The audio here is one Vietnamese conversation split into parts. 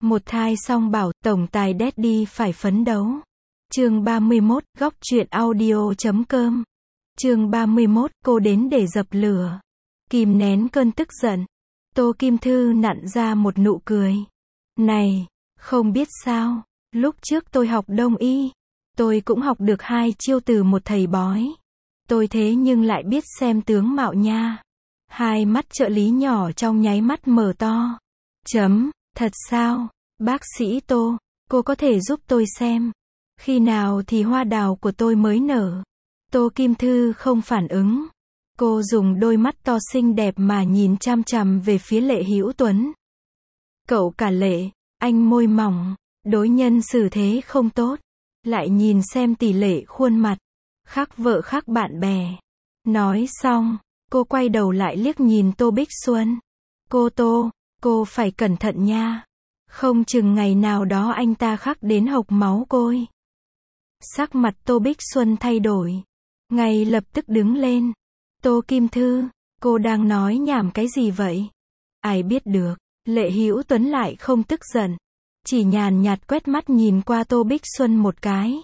Một thai song bảo, tổng tài Daddy phải phấn đấu. Chương 31, góc truyện audio.com. Chương 31, cô đến để dập lửa. Kìm nén cơn tức giận. Tô Kim Thư nặn ra một nụ cười. Này, không biết sao, lúc trước tôi học đông y, tôi cũng học được 2 chiêu từ một thầy bói. Tôi thế nhưng lại biết xem tướng mạo nha. Hai mắt trợ lý nhỏ trong nháy mắt mở to. Thật sao? Bác sĩ Tô, cô có thể giúp tôi xem. Khi nào thì hoa đào của tôi mới nở? Tô Kim Thư không phản ứng. Cô dùng đôi mắt to xinh đẹp mà nhìn chằm chằm về phía Lệ Hữu Tuấn. Cậu cả Lệ, anh môi mỏng, đối nhân xử thế không tốt. Lại nhìn xem tỷ lệ khuôn mặt. Khác vợ khác bạn bè. Nói xong, cô quay đầu lại liếc nhìn Tô Bích Xuân. Cô Tô, cô phải cẩn thận nha. Không chừng ngày nào đó anh ta khắc đến hộc máu côi. Sắc mặt Tô Bích Xuân thay đổi. Ngay lập tức đứng lên. Tô Kim Thư, cô đang nói nhảm cái gì vậy? Ai biết được. Lệ Hữu Tuấn lại không tức giận. Chỉ nhàn nhạt quét mắt nhìn qua Tô Bích Xuân một cái.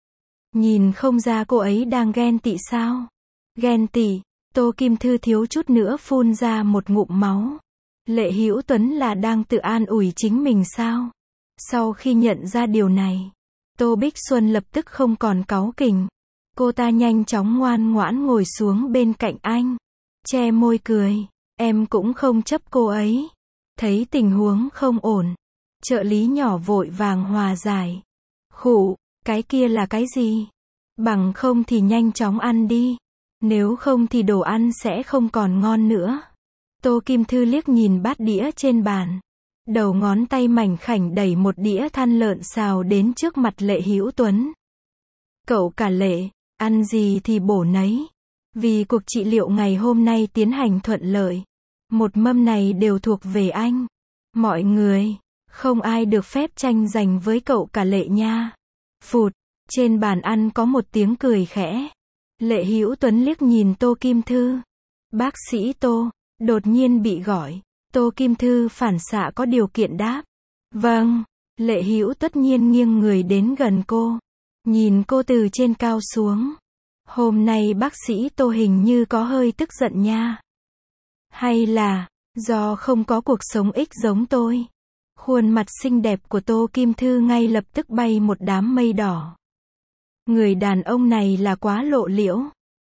Nhìn không ra cô ấy đang ghen tị sao? Ghen tị. Tô Kim Thư thiếu chút nữa phun ra một ngụm máu. Lệ Hữu Tuấn là đang tự an ủi chính mình sao? Sau khi nhận ra điều này, Tô Bích Xuân lập tức không còn cáu kỉnh. Cô ta nhanh chóng ngoan ngoãn ngồi xuống bên cạnh anh. Che môi cười. Em cũng không chấp cô ấy. Thấy tình huống không ổn. Trợ lý nhỏ vội vàng hòa giải. Khụ, cái kia là cái gì? Bằng không thì nhanh chóng ăn đi. Nếu không thì đồ ăn sẽ không còn ngon nữa. Tô Kim Thư liếc nhìn bát đĩa trên bàn. Đầu ngón tay mảnh khảnh đẩy một đĩa than lợn xào đến trước mặt Lệ Hữu Tuấn. Cậu cả Lệ, ăn gì thì bổ nấy. Vì cuộc trị liệu ngày hôm nay tiến hành thuận lợi. Một mâm này đều thuộc về anh. Mọi người, không ai được phép tranh giành với cậu cả Lệ nha. Phụt, trên bàn ăn có một tiếng cười khẽ. Lệ Hữu Tuấn liếc nhìn Tô Kim Thư. Bác sĩ Tô, đột nhiên bị gọi. Tô Kim Thư phản xạ có điều kiện đáp. Vâng. Lệ Hữu tất nhiên nghiêng người đến gần cô. Nhìn cô từ trên cao xuống. Hôm nay bác sĩ Tô hình như có hơi tức giận nha. Hay là, do không có cuộc sống ích giống tôi. Khuôn mặt xinh đẹp của Tô Kim Thư ngay lập tức bay một đám mây đỏ. Người đàn ông này là quá lộ liễu.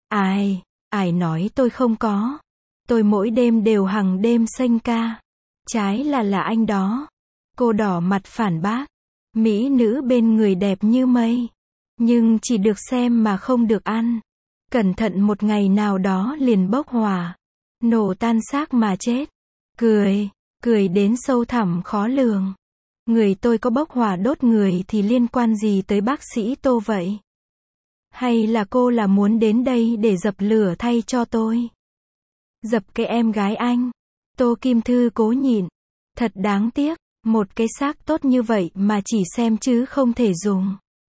Ai nói tôi không có. Tôi mỗi đêm đều hằng đêm xanh ca. Trái là anh đó. Cô đỏ mặt phản bác. Mỹ nữ bên người đẹp như mây. Nhưng chỉ được xem mà không được ăn. Cẩn thận một ngày nào đó liền bốc hỏa. Nổ tan xác mà chết. Cười đến sâu thẳm khó lường. Người tôi có bốc hỏa đốt người thì liên quan gì tới bác sĩ Tô vậy? Hay là cô là muốn đến đây để dập lửa thay cho tôi? Dập cái em gái anh. Tô Kim Thư cố nhịn. Thật đáng tiếc, một cái xác tốt như vậy mà chỉ xem chứ không thể dùng.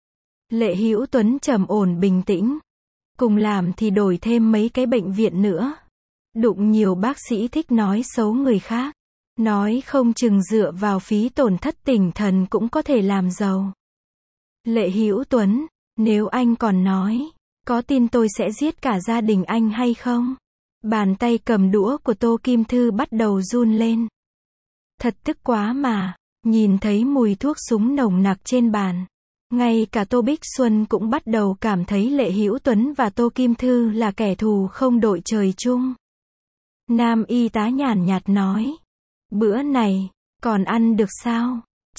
Lệ Hữu Tuấn trầm ổn bình tĩnh. Cùng làm thì đổi thêm mấy cái bệnh viện nữa. Đụng nhiều bác sĩ thích nói xấu người khác. Nói không chừng dựa vào phí tổn thất tinh thần cũng có thể làm giàu. Lệ Hữu Tuấn, nếu anh còn nói, có tin tôi sẽ giết cả gia đình anh hay không? Bàn tay cầm đũa của Tô Kim Thư bắt đầu run lên. Thật tức quá mà, nhìn thấy mùi thuốc súng nồng nặc trên bàn. Ngay cả Tô Bích Xuân cũng bắt đầu cảm thấy Lệ Hữu Tuấn và Tô Kim Thư là kẻ thù không đội trời chung. Nam y tá nhàn nhạt nói. Bữa này, còn ăn được sao?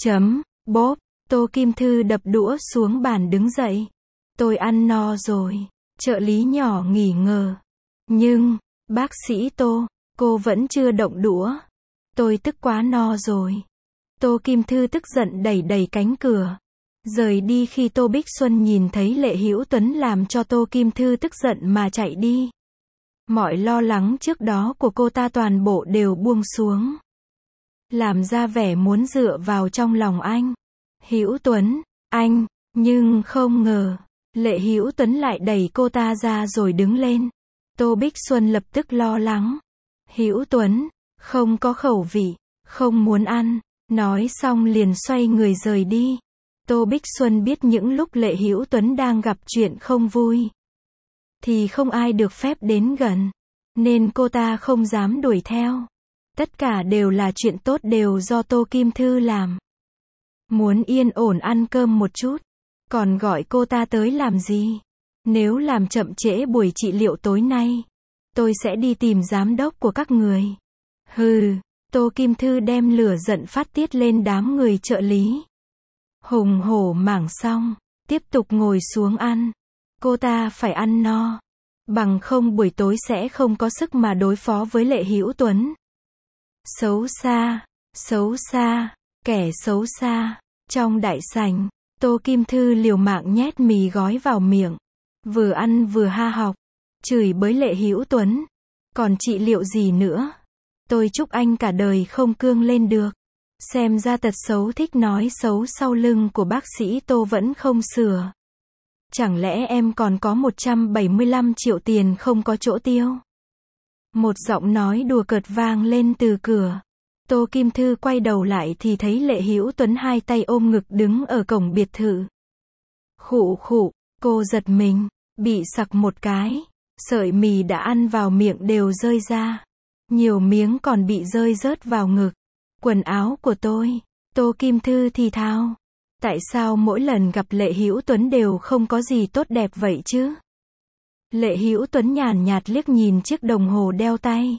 Bốp, Tô Kim Thư đập đũa xuống bàn đứng dậy. Tôi ăn no rồi. Trợ lý nhỏ nghỉ ngờ. Nhưng, bác sĩ Tô, cô vẫn chưa động đũa. Tôi tức quá no rồi. Tô Kim Thư tức giận đẩy cánh cửa. Rời đi khi Tô Bích Xuân nhìn thấy Lệ Hữu Tuấn làm cho Tô Kim Thư tức giận mà chạy đi. Mọi lo lắng trước đó của cô ta toàn bộ đều buông xuống. Làm ra vẻ muốn dựa vào trong lòng anh. Hữu Tuấn, anh, nhưng không ngờ, Lệ Hữu Tuấn lại đẩy cô ta ra rồi đứng lên. Tô Bích Xuân lập tức lo lắng. Hữu Tuấn, không có khẩu vị, không muốn ăn. Nói xong liền xoay người rời đi. Tô Bích Xuân biết những lúc Lệ Hữu Tuấn đang gặp chuyện không vui thì không ai được phép đến gần, nên cô ta không dám đuổi theo. Tất cả đều là chuyện tốt đều do Tô Kim Thư làm. Muốn yên ổn ăn cơm một chút, còn gọi cô ta tới làm gì? Nếu làm chậm trễ buổi trị liệu tối nay, tôi sẽ đi tìm giám đốc của các người. Hừ, Tô Kim Thư đem lửa giận phát tiết lên đám người trợ lý. Hùng hổ mảng xong, tiếp tục ngồi xuống ăn. Cô ta phải ăn no, bằng không buổi tối sẽ không có sức mà đối phó với Lệ Hữu Tuấn. Xấu xa, kẻ xấu xa. Trong đại sảnh, Tô Kim Thư liều mạng nhét mì gói vào miệng, vừa ăn vừa ha học, chửi bới Lệ Hữu Tuấn. Còn trị liệu gì nữa? Tôi chúc anh cả đời không cương lên được. Xem ra tật xấu thích nói xấu sau lưng của bác sĩ Tô vẫn không sửa. Chẳng lẽ em còn có 175 triệu tiền không có chỗ tiêu? Một giọng nói đùa cợt vang lên từ cửa. Tô Kim Thư quay đầu lại thì thấy Lệ Hữu Tuấn hai tay ôm ngực đứng ở cổng biệt thự. Khụ khụ, cô giật mình, bị sặc một cái. Sợi mì đã ăn vào miệng đều rơi ra. Nhiều miếng còn bị rơi rớt vào ngực. Quần áo của tôi. Tô Kim Thư thì thào. Tại sao mỗi lần gặp Lệ Hữu Tuấn đều không có gì tốt đẹp vậy chứ? Lệ Hữu Tuấn nhàn nhạt liếc nhìn chiếc đồng hồ đeo tay.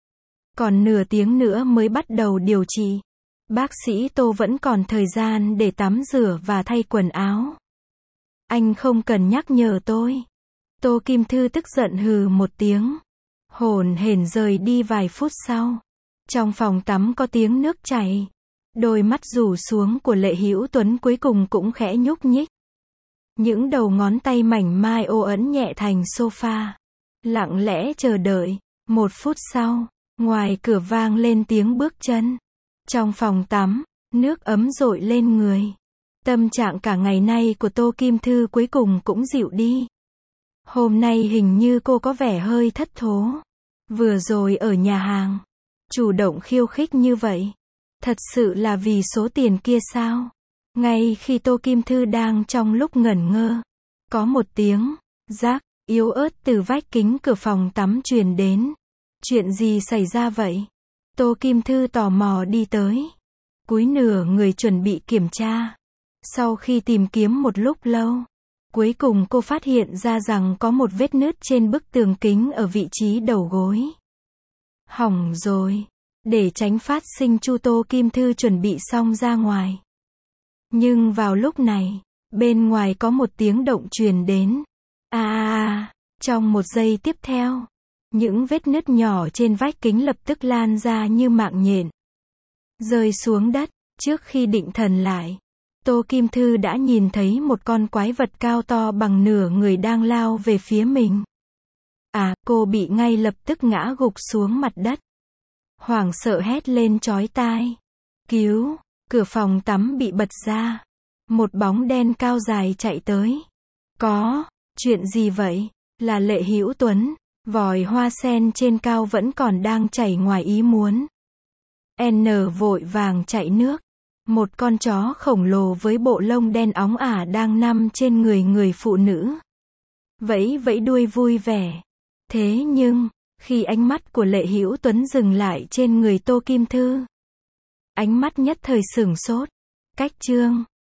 Còn nửa tiếng nữa mới bắt đầu điều trị. Bác sĩ Tô vẫn còn thời gian để tắm rửa và thay quần áo. Anh không cần nhắc nhở tôi. Tô Kim Thư tức giận hừ một tiếng. Hổn hển rời đi vài phút sau. Trong phòng tắm có tiếng nước chảy. Đôi mắt rủ xuống của Lệ Hữu Tuấn cuối cùng cũng khẽ nhúc nhích. Những đầu ngón tay mảnh mai ô ấn nhẹ thành sofa. Lặng lẽ chờ đợi. 1 phút sau, ngoài cửa vang lên tiếng bước chân. Trong phòng tắm, nước ấm dội lên người. Tâm trạng cả ngày nay của Tô Kim Thư cuối cùng cũng dịu đi. Hôm nay hình như cô có vẻ hơi thất thố. Vừa rồi ở nhà hàng, chủ động khiêu khích như vậy. Thật sự là vì số tiền kia sao? Ngay khi Tô Kim Thư đang trong lúc ngẩn ngơ, có một tiếng rác yếu ớt từ vách kính cửa phòng tắm truyền đến. Chuyện gì xảy ra vậy? Tô Kim Thư tò mò đi tới. Cúi nửa người chuẩn bị kiểm tra. Sau khi tìm kiếm một lúc lâu, cuối cùng cô phát hiện ra rằng có một vết nứt trên bức tường kính ở vị trí đầu gối. Hỏng rồi. Để tránh phát sinh chu Tô Kim Thư chuẩn bị xong ra ngoài. Nhưng vào lúc này, bên ngoài có một tiếng động truyền đến. Trong một giây tiếp theo, những vết nứt nhỏ trên vách kính lập tức lan ra như mạng nhện. Rơi xuống đất, trước khi định thần lại, Tô Kim Thư đã nhìn thấy một con quái vật cao to bằng nửa người đang lao về phía mình. Cô bị ngay lập tức ngã gục xuống mặt đất. Hoảng sợ hét lên chói tai. Cứu! Cửa phòng tắm bị bật ra. Một bóng đen cao dài chạy tới. Chuyện gì vậy? Là Lệ Hữu Tuấn. Vòi hoa sen trên cao vẫn còn đang chảy ngoài ý muốn. N vội vàng chạy nước. Một con chó khổng lồ với bộ lông đen óng ả đang nằm trên người phụ nữ. Vẫy vẫy đuôi vui vẻ. Thế nhưng, khi ánh mắt của Lệ Hữu Tuấn dừng lại trên người Tô Kim Thư, ánh mắt nhất thời sửng sốt. Cách chương